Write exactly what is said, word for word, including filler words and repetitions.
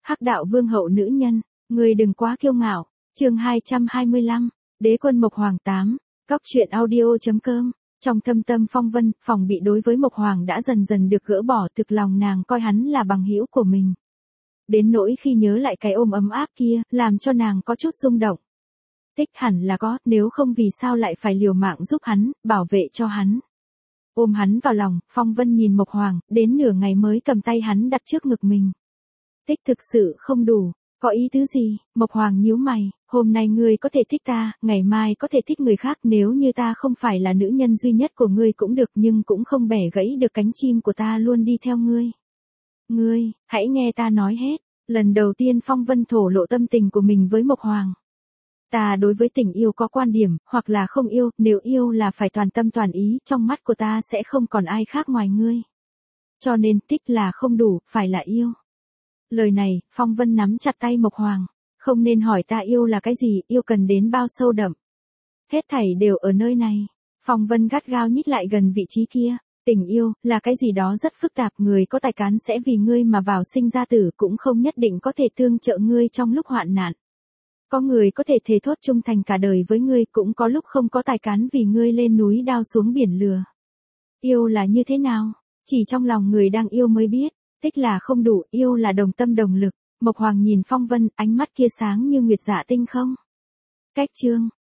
Hắc đạo vương hậu nữ nhân, người đừng quá kiêu ngạo. Chương hai trăm hai mươi lăm, Đế quân Mộc Hoàng tám, Cóc truyện audio.com. Trong thâm tâm Phong Vân, phòng bị đối với Mộc Hoàng đã dần dần được gỡ bỏ, thực lòng nàng coi hắn là bằng hữu của mình. Đến nỗi khi nhớ lại cái ôm ấm áp kia, làm cho nàng có chút rung động. Tích hẳn là có, nếu không vì sao lại phải liều mạng giúp hắn, bảo vệ cho hắn. Ôm hắn vào lòng, Phong Vân nhìn Mộc Hoàng, đến nửa ngày mới cầm tay hắn đặt trước ngực mình. Tích thực sự không đủ, có ý tứ gì? Mộc Hoàng nhíu mày, hôm nay ngươi có thể thích ta, ngày mai có thể thích người khác, nếu như ta không phải là nữ nhân duy nhất của ngươi cũng được, nhưng cũng không bẻ gãy được cánh chim của ta luôn đi theo ngươi. Ngươi, hãy nghe ta nói hết. Lần đầu tiên Phong Vân thổ lộ tâm tình của mình với Mộc Hoàng. Ta đối với tình yêu có quan điểm, hoặc là không yêu, nếu yêu là phải toàn tâm toàn ý, trong mắt của ta sẽ không còn ai khác ngoài ngươi. Cho nên tích là không đủ, phải là yêu. Lời này, Phong Vân nắm chặt tay Mộc Hoàng. Không nên hỏi ta yêu là cái gì, yêu cần đến bao sâu đậm. Hết thảy đều ở nơi này. Phong Vân gắt gao nhích lại gần vị trí kia. Tình yêu, là cái gì đó rất phức tạp, người có tài cán sẽ vì ngươi mà vào sinh ra tử, cũng không nhất định có thể tương trợ ngươi trong lúc hoạn nạn. Có người có thể thề thốt trung thành cả đời với ngươi, cũng có lúc không có tài cán vì ngươi lên núi đao xuống biển lừa. Yêu là như thế nào? Chỉ trong lòng người đang yêu mới biết. Tích là không đủ, yêu là đồng tâm đồng lực. Mộc Hoàng nhìn Phong Vân, ánh mắt kia sáng như nguyệt dạ tinh không. Cách chương,